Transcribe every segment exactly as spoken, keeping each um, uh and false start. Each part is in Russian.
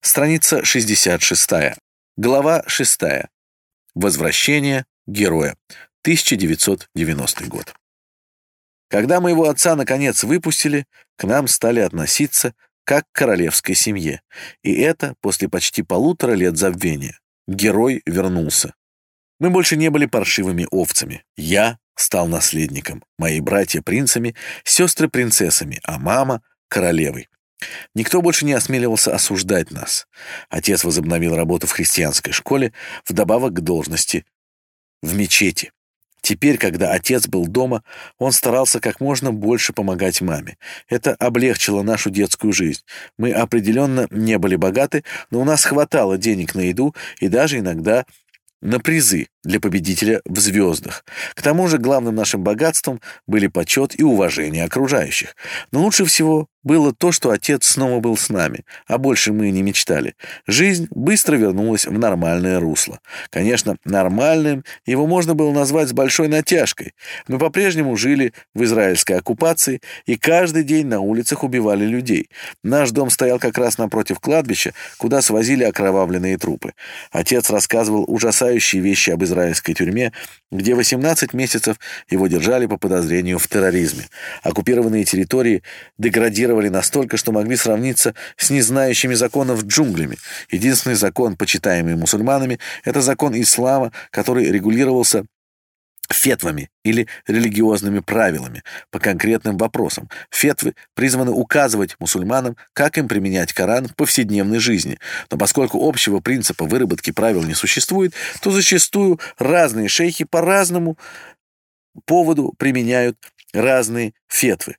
Страница шестьдесят шестая. Глава шестая. Возвращение героя. тысяча девятьсот девяностый год. Когда моего отца наконец выпустили, к нам стали относиться как к королевской семье. И это после почти полутора лет забвения. Герой вернулся. Мы больше не были паршивыми овцами. Я стал наследником, мои братья принцами, сестры принцессами, а мама королевой. Никто больше не осмеливался осуждать нас. Отец возобновил работу в христианской школе, вдобавок к должности в мечети. Теперь, когда отец был дома, он старался как можно больше помогать маме. Это облегчило нашу детскую жизнь. Мы определенно не были богаты, но у нас хватало денег на еду и даже иногда на призы для победителя в звездах. К тому же главным нашим богатством были почет и уважение окружающих. Но лучше всего было то, что отец снова был с нами, а больше мы и не мечтали. Жизнь быстро вернулась в нормальное русло. Конечно, нормальным его можно было назвать с большой натяжкой. Мы по-прежнему жили в израильской оккупации, и каждый день на улицах убивали людей. Наш дом стоял как раз напротив кладбища, куда свозили окровавленные трупы. Отец рассказывал ужасающие вещи об израильской тюрьме, где восемнадцать месяцев его держали по подозрению в терроризме. Оккупированные территории деградировали настолько, что могли сравниться с незнающими законов джунглями. Единственный закон, почитаемый мусульманами, это закон ислама, который регулировался фетвами или религиозными правилами по конкретным вопросам. Фетвы призваны указывать мусульманам, как им применять Коран в повседневной жизни. Но поскольку общего принципа выработки правил не существует, то зачастую разные шейхи по разному поводу применяют разные фетвы.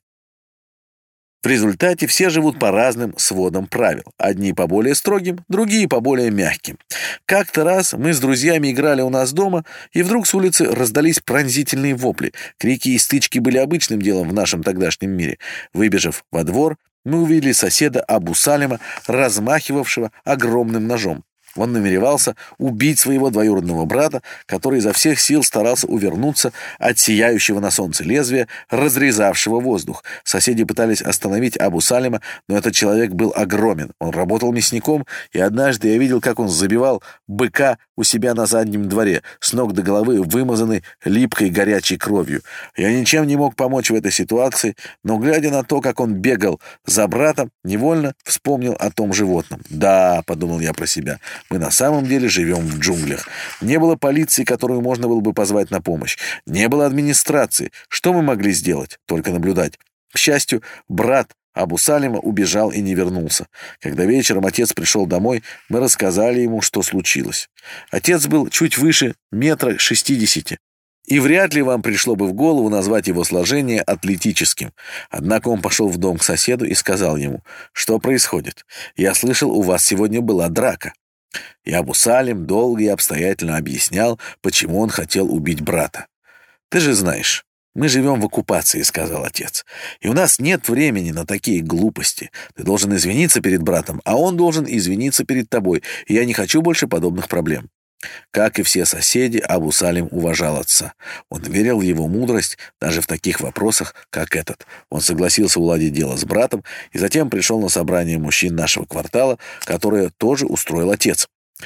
В результате все живут по разным сводам правил. Одни по более строгим, другие по более мягким. Как-то раз мы с друзьями играли у нас дома, и вдруг с улицы раздались пронзительные вопли. Крики и стычки были обычным делом в нашем тогдашнем мире. Выбежав во двор, мы увидели соседа Абу Салима, размахивавшего огромным ножом. Он намеревался убить своего двоюродного брата, который изо всех сил старался увернуться от сияющего на солнце лезвия, разрезавшего воздух. Соседи пытались остановить Абу Салима, но этот человек был огромен. Он работал мясником, и однажды я видел, как он забивал быка у себя на заднем дворе, с ног до головы вымазанный липкой горячей кровью. Я ничем не мог помочь в этой ситуации, но, глядя на то, как он бегал за братом, невольно вспомнил о том животном. «Да», — подумал я про себя, — «мы на самом деле живем в джунглях. Не было полиции, которую можно было бы позвать на помощь. Не было администрации. Что мы могли сделать? Только наблюдать». К счастью, брат Абу Салима убежал и не вернулся. Когда вечером отец пришел домой, мы рассказали ему, что случилось. Отец был чуть выше метра шестидесяти. И вряд ли вам пришло бы в голову назвать его сложение атлетическим. Однако он пошел в дом к соседу и сказал ему: «Что происходит? Я слышал, у вас сегодня была драка». И Абу Салим долго и обстоятельно объяснял, почему он хотел убить брата. «Ты же знаешь, мы живем в оккупации», — сказал отец, «и у нас нет времени на такие глупости. Ты должен извиниться перед братом, а он должен извиниться перед тобой, и я не хочу больше подобных проблем». Как и все соседи, Абу Салим уважал отца. Он верил в его мудрость даже в таких вопросах, как этот. Он согласился уладить дело с братом и затем пришел на собрание мужчин нашего квартала, которое тоже устроил отец.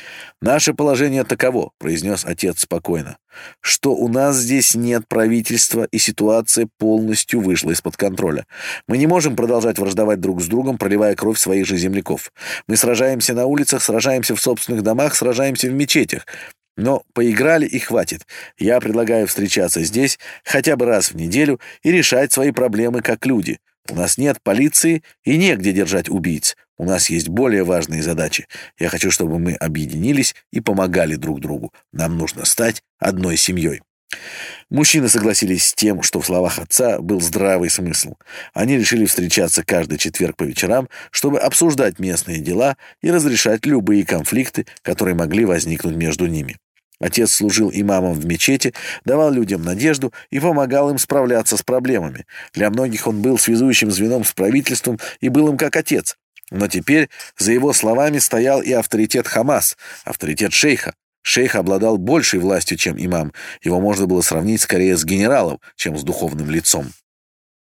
«Наше положение таково», — произнес отец спокойно, «что у нас здесь нет правительства, и ситуация полностью вышла из-под контроля. Мы не можем продолжать враждовать друг с другом, проливая кровь своих же земляков. Мы сражаемся на улицах, сражаемся в собственных домах, сражаемся в мечетях. Но поиграли и хватит. Я предлагаю встречаться здесь хотя бы раз в неделю и решать свои проблемы как люди. У нас нет полиции и негде держать убийц. У нас есть более важные задачи. Я хочу, чтобы мы объединились и помогали друг другу. Нам нужно стать одной семьей». Мужчины согласились с тем, что в словах отца был здравый смысл. Они решили встречаться каждый четверг по вечерам, чтобы обсуждать местные дела и разрешать любые конфликты, которые могли возникнуть между ними. Отец служил имамом в мечети, давал людям надежду и помогал им справляться с проблемами. Для многих он был связующим звеном с правительством и был им как отец. Но теперь за его словами стоял и авторитет Хамас, авторитет шейха. Шейх обладал большей властью, чем имам. Его можно было сравнить скорее с генералом, чем с духовным лицом.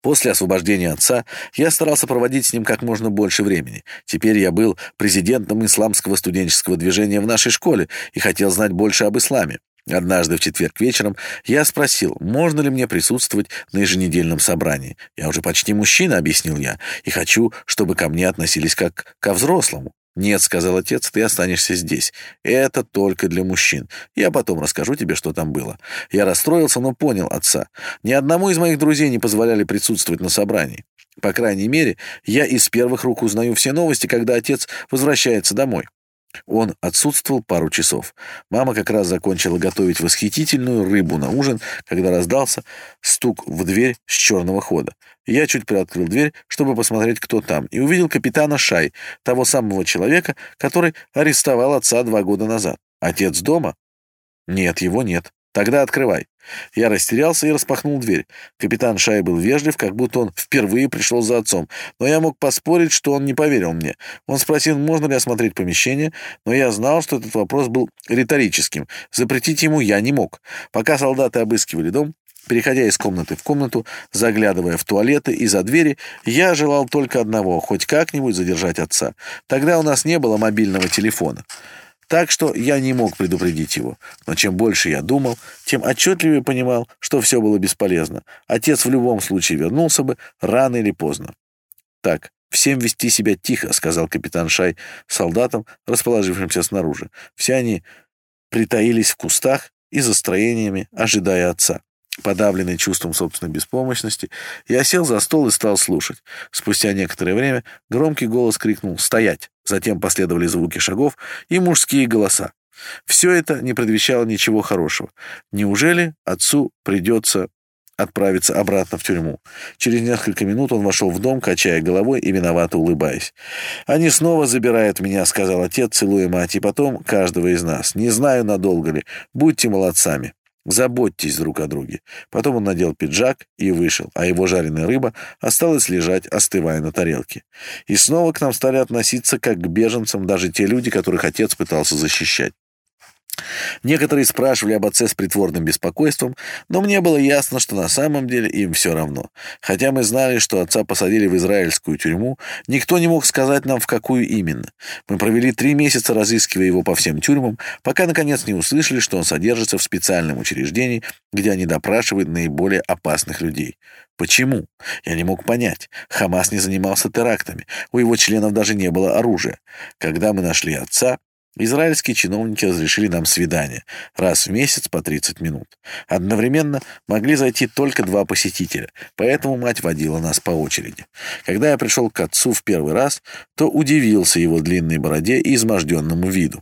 После освобождения отца я старался проводить с ним как можно больше времени. Теперь я был президентом исламского студенческого движения в нашей школе и хотел знать больше об исламе. Однажды в четверг вечером я спросил, можно ли мне присутствовать на еженедельном собрании. «Я уже почти мужчина», — объяснил я, «и хочу, чтобы ко мне относились как ко взрослому». «Нет», — сказал отец, — «ты останешься здесь. Это только для мужчин. Я потом расскажу тебе, что там было». Я расстроился, но понял отца. Ни одному из моих друзей не позволяли присутствовать на собрании. По крайней мере, я из первых рук узнаю все новости, когда отец возвращается домой. Он отсутствовал пару часов. Мама как раз закончила готовить восхитительную рыбу на ужин, когда раздался стук в дверь с черного хода. Я чуть приоткрыл дверь, чтобы посмотреть, кто там, и увидел капитана Шай, того самого человека, который арестовал отца два года назад. «Отец дома?» «Нет, его нет». «Тогда открывай». Я растерялся и распахнул дверь. Капитан Шай был вежлив, как будто он впервые пришел за отцом, но я мог поспорить, что он не поверил мне. Он спросил, можно ли осмотреть помещение, но я знал, что этот вопрос был риторическим. Запретить ему я не мог. Пока солдаты обыскивали дом, переходя из комнаты в комнату, заглядывая в туалеты и за двери, я желал только одного — хоть как-нибудь задержать отца. Тогда у нас не было мобильного телефона. Так что я не мог предупредить его. Но чем больше я думал, тем отчетливее понимал, что все было бесполезно. Отец в любом случае вернулся бы, рано или поздно. «Так, всем вести себя тихо», — сказал капитан Шай солдатам, расположившимся снаружи. Все они притаились в кустах и за строениями, ожидая отца. Подавленный чувством собственной беспомощности, я сел за стол и стал слушать. Спустя некоторое время громкий голос крикнул «Стоять!». Затем последовали звуки шагов и мужские голоса. Все это не предвещало ничего хорошего. Неужели отцу придется отправиться обратно в тюрьму? Через несколько минут он вошел в дом, качая головой и виновато улыбаясь. «Они снова забирают меня», — сказал отец, целуя мать, «и потом каждого из нас. Не знаю, надолго ли. Будьте молодцами. Заботьтесь друг о друге». Потом он надел пиджак и вышел, а его жареная рыба осталась лежать, остывая на тарелке. И снова к нам стали относиться как к беженцам даже те люди, которых отец пытался защищать. Некоторые спрашивали об отце с притворным беспокойством, но мне было ясно, что на самом деле им все равно. Хотя мы знали, что отца посадили в израильскую тюрьму, никто не мог сказать нам, в какую именно. Мы провели три месяца, разыскивая его по всем тюрьмам, пока, наконец, не услышали, что он содержится в специальном учреждении, где они допрашивают наиболее опасных людей. Почему? Я не мог понять. Хамас не занимался терактами, у его членов даже не было оружия. Когда мы нашли отца, израильские чиновники разрешили нам свидание раз в месяц по тридцать минут. Одновременно могли зайти только два посетителя, поэтому мать водила нас по очереди. Когда я пришел к отцу в первый раз, то удивился его длинной бороде и изможденному виду.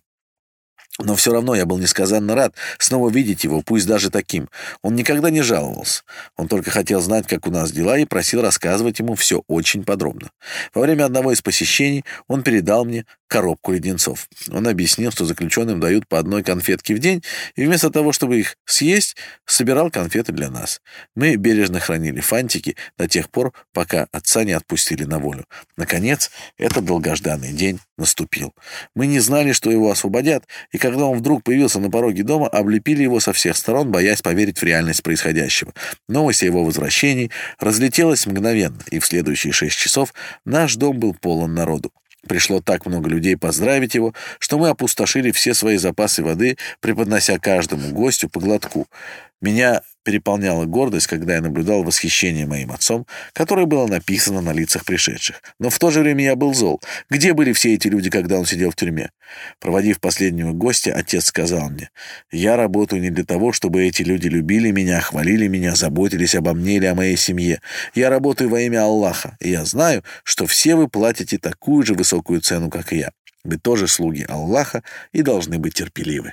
Но все равно я был несказанно рад снова видеть его, пусть даже таким. Он никогда не жаловался. Он только хотел знать, как у нас дела, и просил рассказывать ему все очень подробно. Во время одного из посещений он передал мне коробку леденцов. Он объяснил, что заключенным дают по одной конфетке в день, и вместо того, чтобы их съесть, собирал конфеты для нас. Мы бережно хранили фантики до тех пор, пока отца не отпустили на волю. Наконец, этот долгожданный день наступил. Мы не знали, что его освободят, и когда он вдруг появился на пороге дома, облепили его со всех сторон, боясь поверить в реальность происходящего. Новость о его возвращении разлетелась мгновенно, и в следующие шесть часов наш дом был полон народу. Пришло так много людей поздравить его, что мы опустошили все свои запасы воды, преподнося каждому гостю по глотку. Меня переполняла гордость, когда я наблюдал восхищение моим отцом, которое было написано на лицах пришедших. Но в то же время я был зол. Где были все эти люди, когда он сидел в тюрьме? Проводив последнего гостя, отец сказал мне: «Я работаю не для того, чтобы эти люди любили меня, хвалили меня, заботились обо мне или о моей семье. Я работаю во имя Аллаха, и я знаю, что все вы платите такую же высокую цену, как и я. Вы тоже слуги Аллаха и должны быть терпеливы».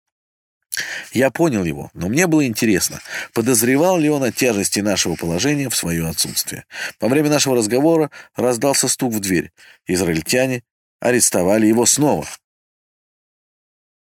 Я понял его, но мне было интересно, подозревал ли он о тяжести нашего положения в свое отсутствие. Во время нашего разговора раздался стук в дверь. Израильтяне арестовали его снова.